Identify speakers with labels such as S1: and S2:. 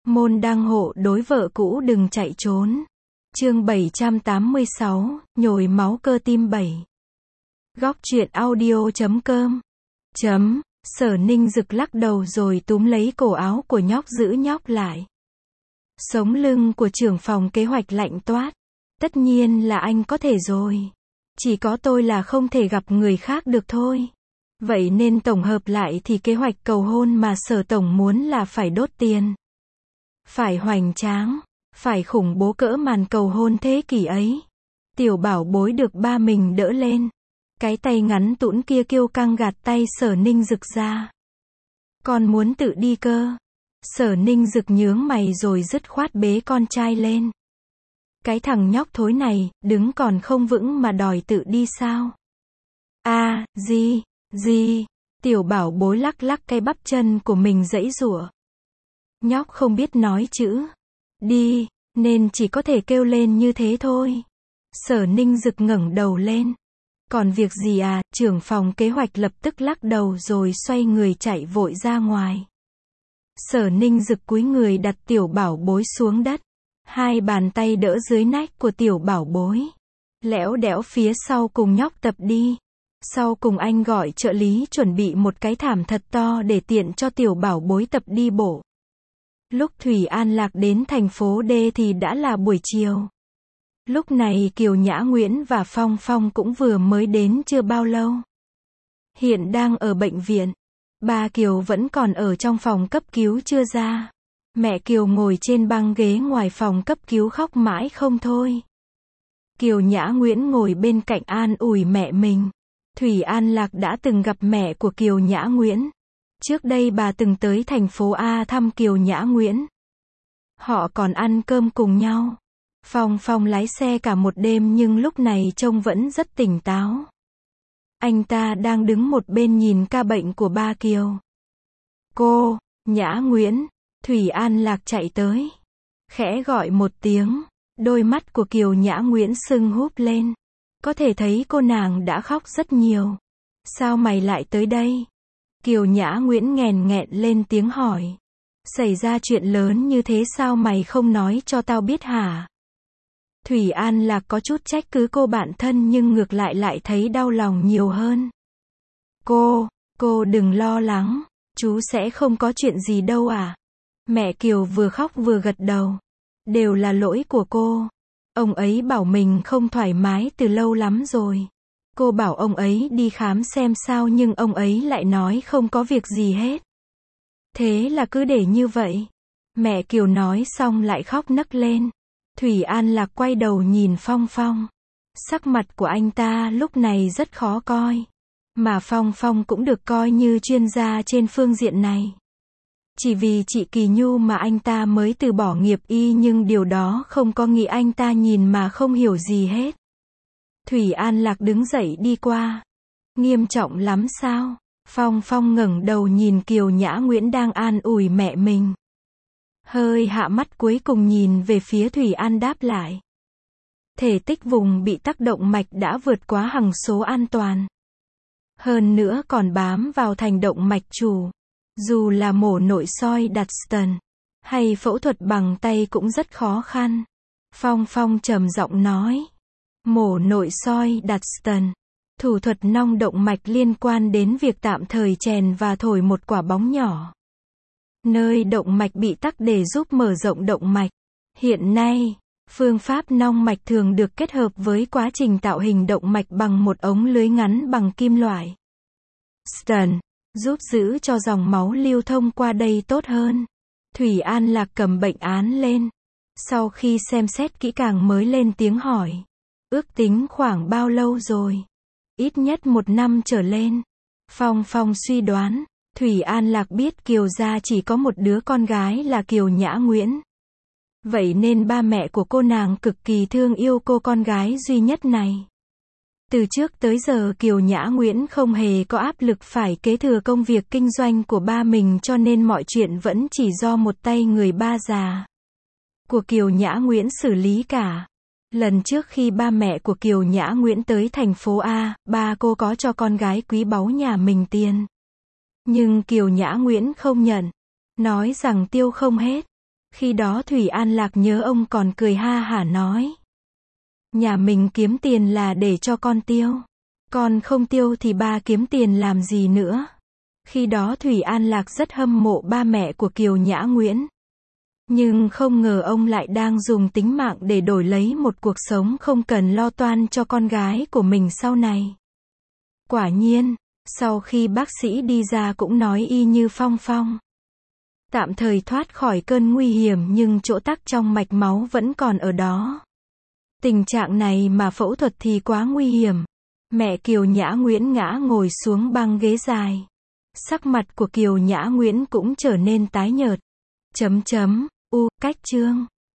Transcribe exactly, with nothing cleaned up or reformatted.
S1: Môn đăng hộ đối vợ cũ đừng chạy trốn. Chương bảy trăm tám mươi sáu, nhồi máu cơ tim bảy. Góc truyện audio chấm com. Chấm, Sở Ninh Dực lắc đầu rồi túm lấy cổ áo của nhóc giữ nhóc lại. Sống lưng của trưởng phòng kế hoạch lạnh toát. Tất nhiên là anh có thể rồi. Chỉ có tôi là không thể gặp người khác được thôi. Vậy nên tổng hợp lại thì kế hoạch cầu hôn mà Sở Tổng muốn là phải đốt tiền. Phải hoành tráng. Phải khủng bố cỡ màn cầu hôn thế kỷ ấy. Tiểu bảo bối được ba mình đỡ lên. Cái tay ngắn tũn kia kiêu căng gạt tay Sở Ninh Dực ra. Con muốn tự đi cơ. Sở Ninh Dực nhướng mày rồi dứt khoát bế con trai lên. Cái thằng nhóc thối này, đứng còn không vững mà đòi tự đi sao? À, gì, gì? Tiểu bảo bối lắc lắc cái bắp chân của mình giãy giụa. Nhóc không biết nói chữ đi, nên chỉ có thể kêu lên như thế thôi. Sở Ninh Dực ngẩng đầu lên. Còn việc gì à? Trưởng phòng kế hoạch lập tức lắc đầu rồi xoay người chạy vội ra ngoài. Sở Ninh Dực cúi người đặt tiểu bảo bối xuống đất. Hai bàn tay đỡ dưới nách của tiểu bảo bối. Lẽo đẽo phía sau cùng nhóc tập đi. Sau cùng anh gọi trợ lý chuẩn bị một cái thảm thật to để tiện cho tiểu bảo bối tập đi bộ. Lúc Thủy An Lạc đến thành phố D thì đã là buổi chiều. Lúc này Kiều Nhã Nguyễn và Phong Phong cũng vừa mới đến chưa bao lâu. Hiện đang ở bệnh viện. Ba Kiều vẫn còn ở trong phòng cấp cứu chưa ra. Mẹ Kiều ngồi trên băng ghế ngoài phòng cấp cứu khóc mãi không thôi. Kiều Nhã Nguyễn ngồi bên cạnh an ủi mẹ mình. Thủy An Lạc đã từng gặp mẹ của Kiều Nhã Nguyễn. Trước đây bà từng tới thành phố A thăm Kiều Nhã Nguyễn. Họ còn ăn cơm cùng nhau. Phong Phong lái xe cả một đêm nhưng lúc này trông vẫn rất tỉnh táo. Anh ta đang đứng một bên nhìn ca bệnh của ba Kiều. Cô, Nhã Nguyễn, Thủy An Lạc chạy tới. Khẽ gọi một tiếng. Đôi mắt của Kiều Nhã Nguyễn sưng húp lên. Có thể thấy cô nàng đã khóc rất nhiều. Sao mày lại tới đây? Kiều Nhã Nguyễn nghèn nghẹn lên tiếng hỏi. Xảy ra chuyện lớn như thế sao mày không nói cho tao biết hả? Thủy An Lạc có chút trách cứ cô bạn thân nhưng ngược lại lại thấy đau lòng nhiều hơn. Cô, cô đừng lo lắng. Chú sẽ không có chuyện gì đâu à? Mẹ Kiều vừa khóc vừa gật đầu. Đều là lỗi của cô. Ông ấy bảo mình không thoải mái từ lâu lắm rồi. Cô bảo ông ấy đi khám xem sao nhưng ông ấy lại nói không có việc gì hết. Thế là cứ để như vậy. Mẹ Kiều nói xong lại khóc nấc lên. Thủy An Lạc quay đầu nhìn Phong Phong. Sắc mặt của anh ta lúc này rất khó coi. Mà Phong Phong cũng được coi như chuyên gia trên phương diện này. Chỉ vì chị Kỳ Nhu mà anh ta mới từ bỏ nghiệp y nhưng điều đó không có nghĩa anh ta nhìn mà không hiểu gì hết. Thủy An Lạc đứng dậy đi qua. Nghiêm trọng lắm sao? Phong Phong ngẩng đầu nhìn Kiều Nhã Nguyễn đang an ủi mẹ mình. Hơi hạ mắt cuối cùng nhìn về phía Thủy An đáp lại. Thể tích vùng bị tác động mạch đã vượt quá hằng số an toàn. Hơn nữa còn bám vào thành động mạch chủ. Dù là mổ nội soi đặt stent, hay phẫu thuật bằng tay cũng rất khó khăn. Phong Phong trầm giọng nói. Mổ nội soi đặt stent. Thủ thuật nong động mạch liên quan đến việc tạm thời chèn và thổi một quả bóng nhỏ. Nơi động mạch bị tắc để giúp mở rộng động mạch. Hiện nay, phương pháp nong mạch thường được kết hợp với quá trình tạo hình động mạch bằng một ống lưới ngắn bằng kim loại. Stent, giúp giữ cho dòng máu lưu thông qua đây tốt hơn. Thủy An Lạc cầm bệnh án lên. Sau khi xem xét kỹ càng mới lên tiếng hỏi. Ước tính khoảng bao lâu rồi? Ít nhất một năm trở lên. Phong Phong suy đoán. Thủy An Lạc biết Kiều gia chỉ có một đứa con gái là Kiều Nhã Nguyễn. Vậy nên ba mẹ của cô nàng cực kỳ thương yêu cô con gái duy nhất này. Từ trước tới giờ Kiều Nhã Nguyễn không hề có áp lực phải kế thừa công việc kinh doanh của ba mình cho nên mọi chuyện vẫn chỉ do một tay người ba già của Kiều Nhã Nguyễn xử lý cả. Lần trước khi ba mẹ của Kiều Nhã Nguyễn tới thành phố A, ba cô có cho con gái quý báu nhà mình tiền. Nhưng Kiều Nhã Nguyễn không nhận. Nói rằng tiêu không hết. Khi đó Thủy An Lạc nhớ ông còn cười ha hả nói. Nhà mình kiếm tiền là để cho con tiêu. Con không tiêu thì ba kiếm tiền làm gì nữa. Khi đó Thủy An Lạc rất hâm mộ ba mẹ của Kiều Nhã Nguyễn. Nhưng không ngờ ông lại đang dùng tính mạng để đổi lấy một cuộc sống không cần lo toan cho con gái của mình sau này. Quả nhiên, sau khi bác sĩ đi ra cũng nói y như Phong Phong. Tạm thời thoát khỏi cơn nguy hiểm nhưng chỗ tắc trong mạch máu vẫn còn ở đó. Tình trạng này mà phẫu thuật thì quá nguy hiểm. Mẹ Kiều Nhã Nguyễn ngã ngồi xuống băng ghế dài. Sắc mặt của Kiều Nhã Nguyễn cũng trở nên tái nhợt. Chấm chấm, u, cách chương.